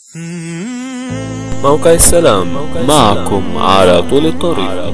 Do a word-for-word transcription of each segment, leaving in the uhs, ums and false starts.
موقع السلام معكم على طول الطريق.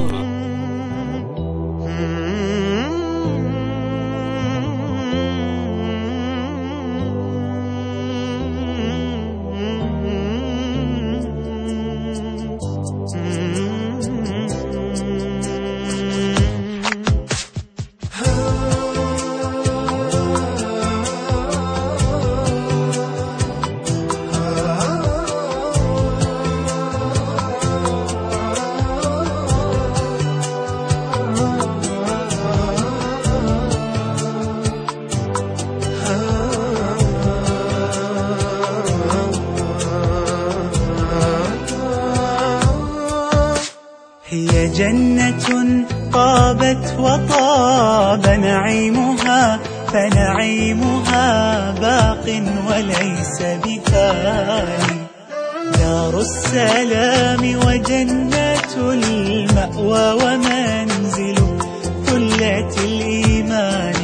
هي جنة طابت وطاب نعيمها، فنعيمها باق وليس بفاني. دار السلام وجنة المأوى ومنزل ثلة الإيمان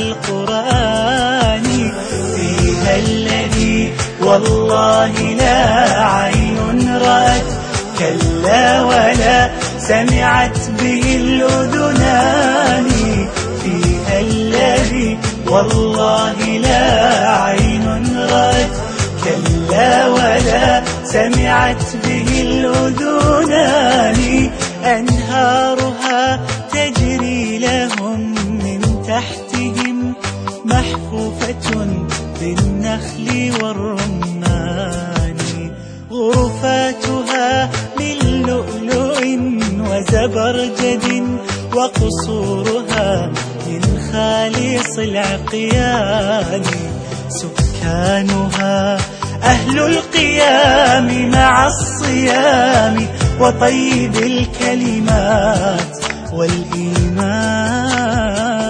والقرآن. فيها الذي والله لا عين رأت، كلا ولا سمعت به الأذنان. فيها الذي والله لا عين رأت، كلا ولا سمعت به الأذنان. أنهارها تجري لهم من تحتهم، محفوفة بالنخل والرمان. غرفاتها من لؤلؤ وزبرجد، وقصورها من خالص العقيان. سكانها أهل القيام مع الصيام، وطيب الكلمات والإيمان.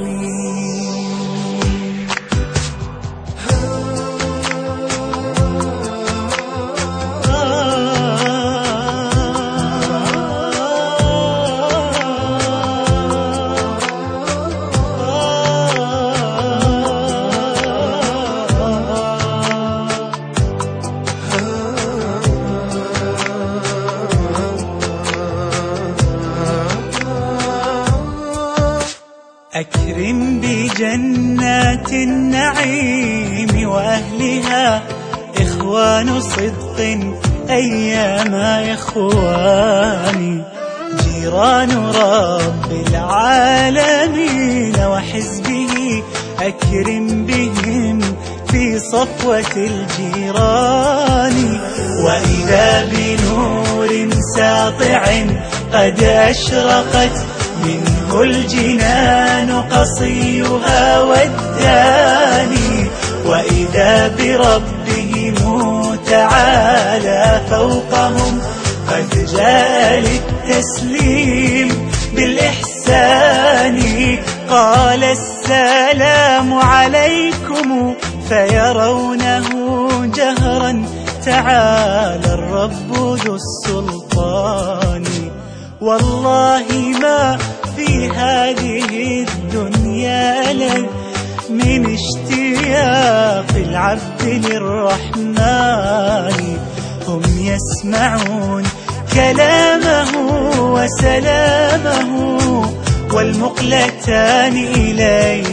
أكرم بجنات النعيم وأهلها، إخوان صدق أيام إخواني. جيران رب العالمين وحزبه، أكرم بهم في صفوة الجيران. وإذا بنور ساطع قد أشرقت، منه الجنان قصيها والداني. وإذا بربهم تعالى فوقهم، قد جاء للتسليم بالإحسان. قال السلام عليكم، فيرونه جهرا تعالى الرب ذو السلطان. والله ما في هذه الدنيا لذ من اشتياق العبد للرحمن. هم يسمعون كلامه وسلامه، والمقلتان إليه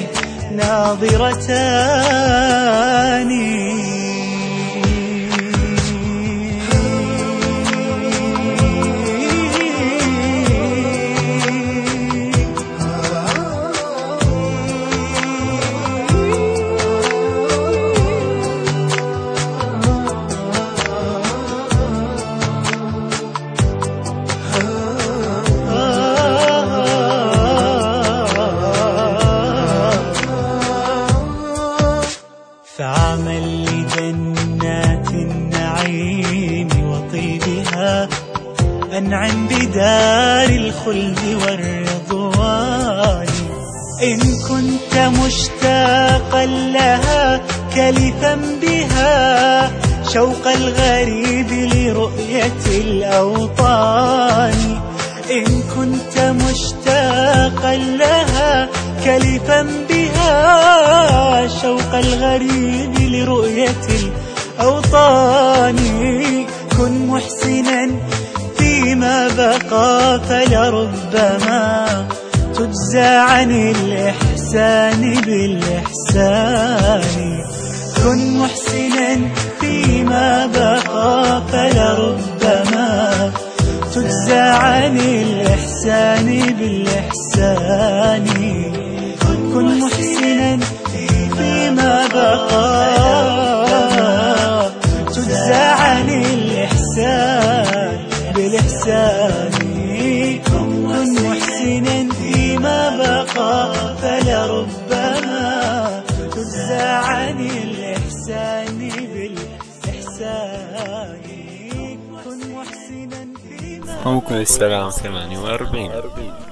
ناظرتان. فعمل لجنات النعيم وطيبها، أنعم بدار الخلد والرضوان. إن كنت مشتاقا لها كلفا بها، شوق الغريب لرؤية الأوطان. إن كنت مشتاقا لها كلفا بها، شوق الغريب لرؤية أوطاني. كن محسنا فيما بقى فلربما تجزى عن الإحسان بالإحسان. كن محسنا فيما بقى فلربما تجزى عن الإحسان بالإحسان. كن محسنا فيما بقى تجزى عن الإحسان بالإحسان. كن محسنا فيما بقى فلربما تجزى عن الإحسان بالإحسان. كن محسنا فيما موقع السلام ثمانية وأربعين.